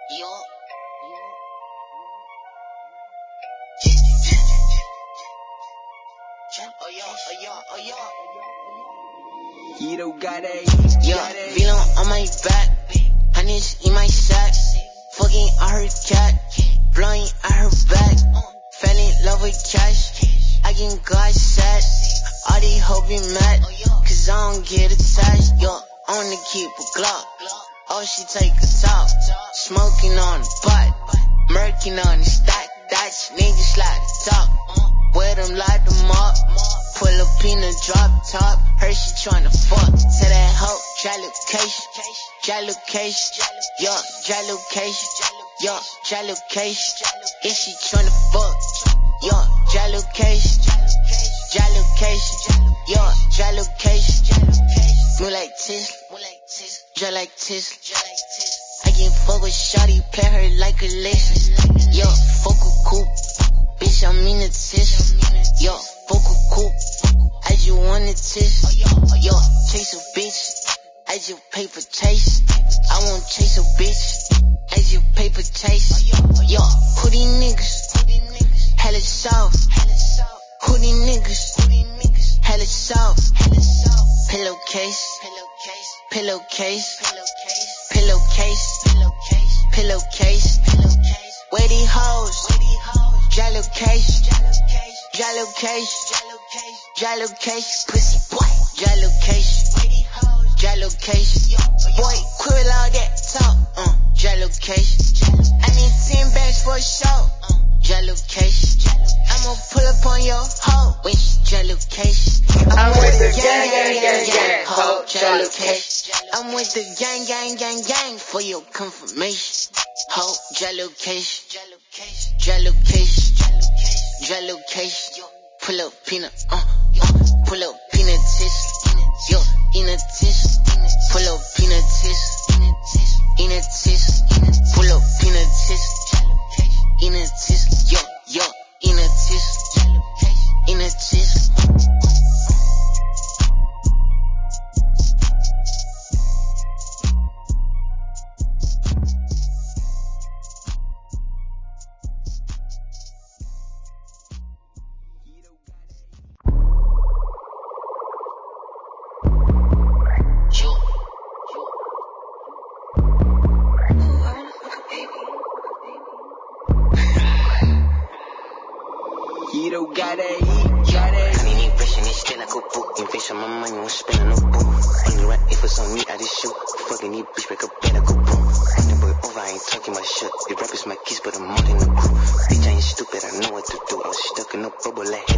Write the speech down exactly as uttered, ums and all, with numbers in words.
Yo. Oh yo, oh yo, oh yo. You don't got it. Yo, feeling on my back. Honey's in my sack. Fucking I heard cat. Blowing I heard back. Fell in love with cash. I can God sad. All these hoes be mad. Cause I don't get attached. Yo, I wanna keep a Glock. Oh, she take a top. Smoking on the pot. Murking on the stack. That's niggas like to talk. Wear them, light them up. Pull up in a drop top. Her she tryna fuck. Tell that hoe, try location. Try location. Yo, try location. Yo, try location. If she tryna fuck. Yo, try location. Try location. Yo, try location. Move like Tesla. Dry like Tesla. I can fuck with shawty. Play her like a Lexus. Yo, fuck a coupe. Bitch, I'm in a test. Yo, fuck a coupe. I just wanna test. Yo, chase a bitch. I just pay for chase. I won't chase a bitch. I just pay for chase. Yo, who these niggas? Hella soft. Who these niggas? Hella soft. Pillowcase. Pillowcase. Pillowcase. Pillowcase. Where these hoes? Jalocation. Jalocation. Jalocation. Pussy boy. Jalocation. Jalocation. Boy, quit with all that talk. Uh, jalocation. I need ten bags for a show. Jalocation. I'ma pull up on your hoe when she jalocation. I'm with the gang, gang, gang, gang. Ho, jalocation. I'm with the gang, gang, gang, gang for your confirmation. Ho, jalocation. Jalocation. Jalocation. Pull up peanut, uh, uh, pull up peanut tissue. Yo, in a tissue. Pull up peanut tissue. In a tissue. Pull up peanut tissue. In a tissue. Yo, yo, in a tissue. In a tissue. You don't gotta eat, gotta eat. Honey need brushing it still like a boot. Invest on my money, won't spend on no boot. Only right if it's on me, I just shoot. Fucking need bitch, break up bed like a boom. Fucking boy over, I ain't talking my shit. The rap is my kiss, but I'm more than a crew. Bitch, I ain't stupid, I know what to do. I was stuck in a bubble like